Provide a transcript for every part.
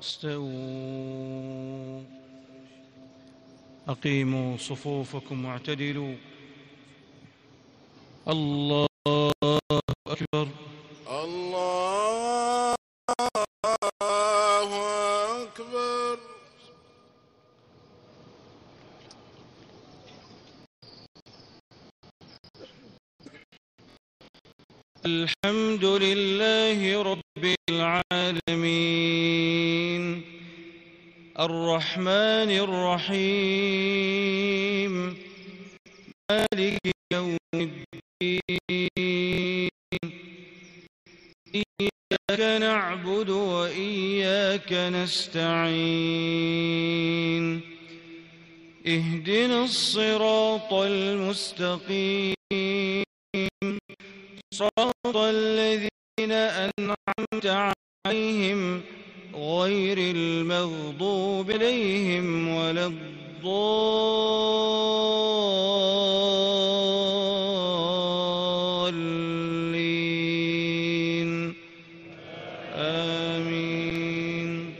استووا. أقيموا صفوفكم واعتدلوا. الله أكبر. الله أكبر. الحمد لله رب العالمين الرحمن الرحيم مالك يوم الدين إياك نعبد وإياك نستعين اهدنا الصراط المستقيم صراط الذين أنعمت عليهم غير المغضوب عليهم ولا الضالين آمين.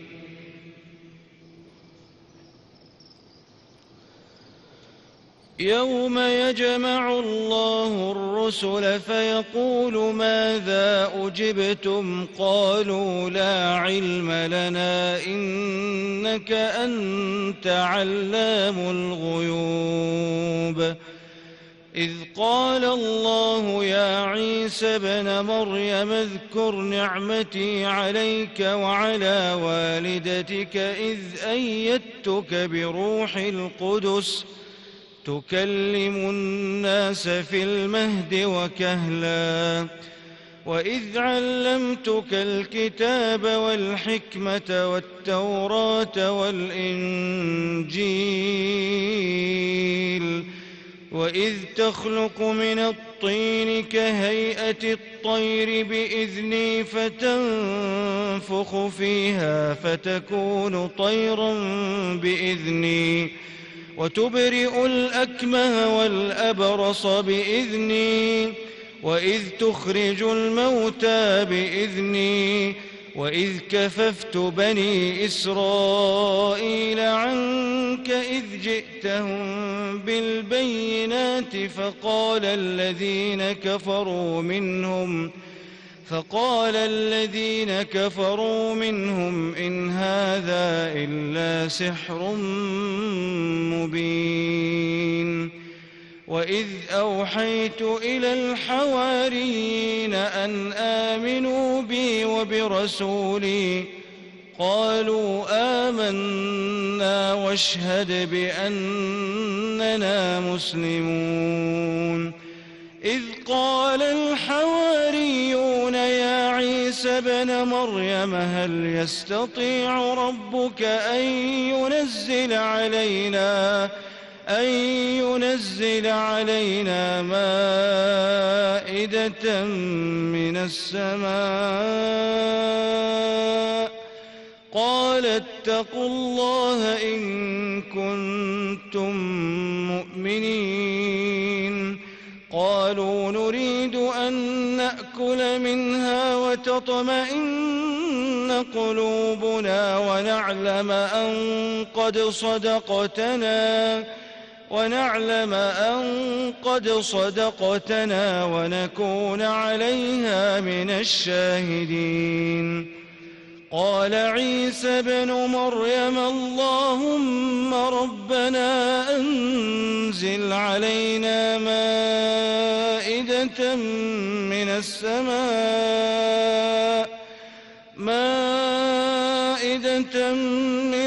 يوم يجمع الله الرسل فيقول ماذا أجبتم قالوا لا علم لنا إنك أنت علام الغيوب. إذ قال الله يا عيسى ابن مريم اذكر نعمتي عليك وعلى والدتك إذ أيدتك بروح القدس تكلم الناس في المهد وكهلا وإذ علمتك الكتاب والحكمة والتوراة والإنجيل وإذ تخلق من الطين كهيئة الطير بإذني فتنفخ فيها فتكون طيرا بإذني وتبرئ الأكمه والأبرص بإذني وإذ تخرج الموتى بإذني وإذ كففت بني إسرائيل عنك إذ جئتهم بالبينات فقال الذين كفروا منهم إن هذا إلا سحر مبين. وإذ أوحيت إلى الحواريين أن آمنوا بي وبرسولي قالوا آمنا واشهد بأننا مسلمون. إذ قال الحواريون يا عيسى ابن مريم هل يستطيع ربك أن ينزل علينا مائدة من السماء قال اتقوا الله إن كنتم مؤمنين. قالوا نريد أن نأكل منها وتطمئن قلوبنا ونعلم أن قد صدقتنا ونكون عليها من الشاهدين. قال عيسى ابن مريم اللهم ربنا أنزل علينا مائدة من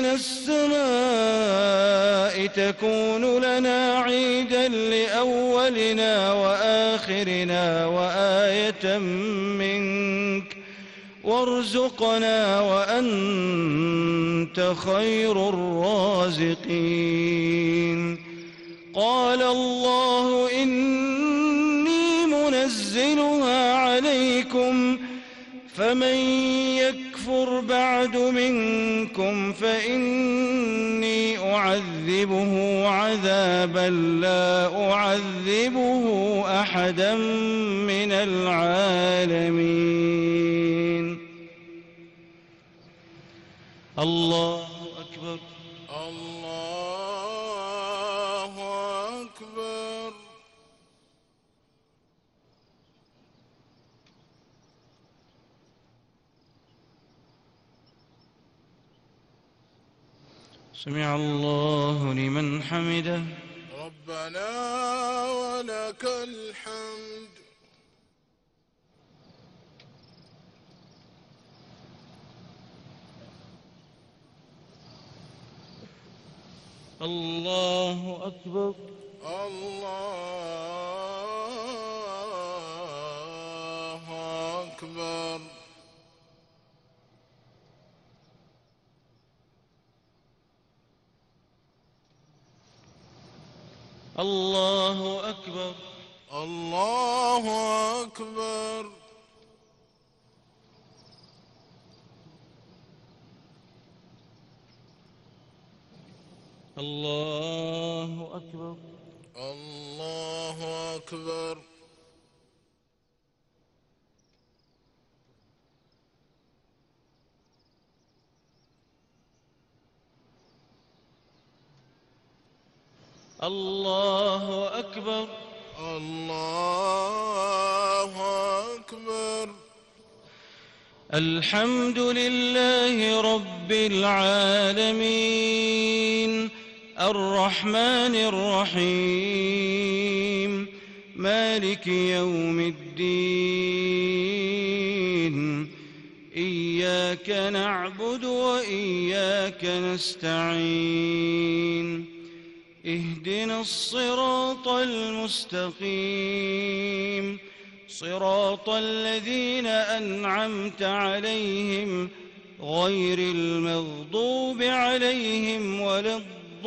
السماء تكون لنا عيدا لأولنا وآخرنا وآية منك وارزقنا وأنت خير الرازقين. قال الله إني منزلها عليكم فمن يكفر بعد منكم فإني أعذبه عذابا لا أعذبه أحدا من العالمين. الله أكبر. الله أكبر. سمع الله لمن حمده. ربنا ولك الحمد. الله أكبر. الله أكبر. الله أكبر. الله أكبر. الله أكبر. الله أكبر. الله أكبر. الله أكبر. الحمد لله رب العالمين الرحمن الرحيم مالك يوم الدين إياك نعبد وإياك نستعين اهدنا الصراط المستقيم صراط الذين أنعمت عليهم غير المغضوب عليهم ولا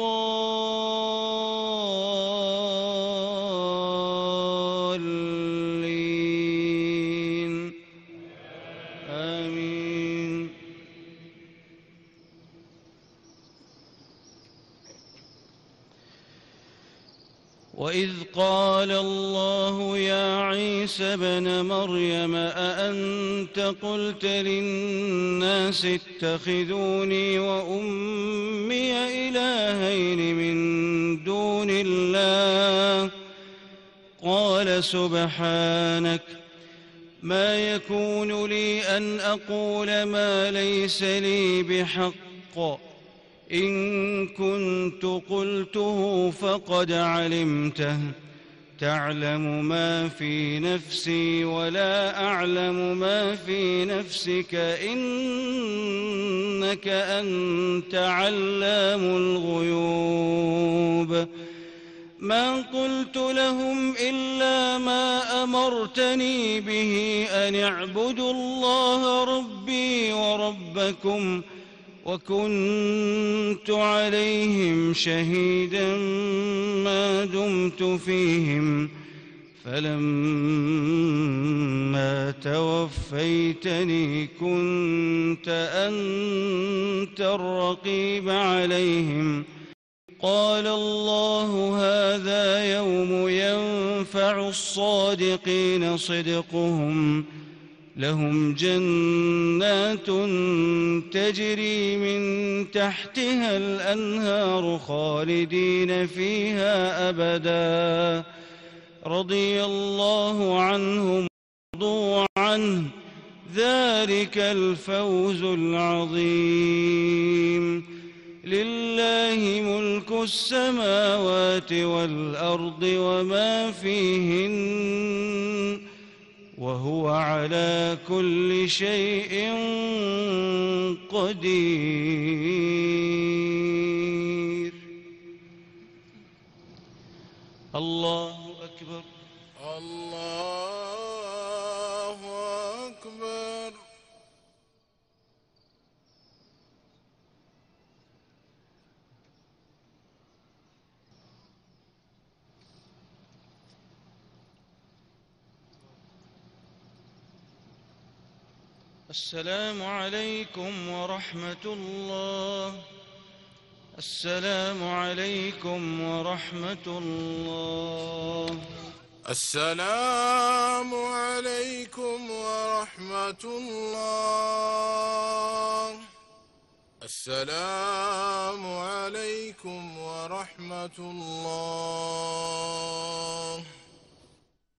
الضالين آمين. وإذ قال الله يا عيسى ابن مريم أأنت قلت للناس اتخذوني وأمي إلهين من دون الله قال سبحانك ما يكون لي أن أقول ما ليس لي بحق إن كنت قلته فقد علمته تعلم ما في نفسي ولا أعلم ما في نفسك إنك أنت علام الغيوب. ما قلت لهم إلا ما أمرتني به أن اعبدوا الله ربي وربكم وكنت عليهم شهيدا ما دمت فيهم فلما توفيتني كنت أنت الرقيب عليهم. قال الله هذا يوم ينفع الصادقين صدقهم لهم جنات تجري من تحتها الأنهار خالدين فيها أبدا رضي الله عنهم ورضوا عنه ذلك الفوز العظيم. لله ملك السماوات والأرض وما فيهن وهو على كل شيء قدير. الله أكبر. الله أكبر. السلام عليكم ورحمة الله. السلام عليكم ورحمة الله. السلام عليكم ورحمة الله. السلام عليكم ورحمة الله.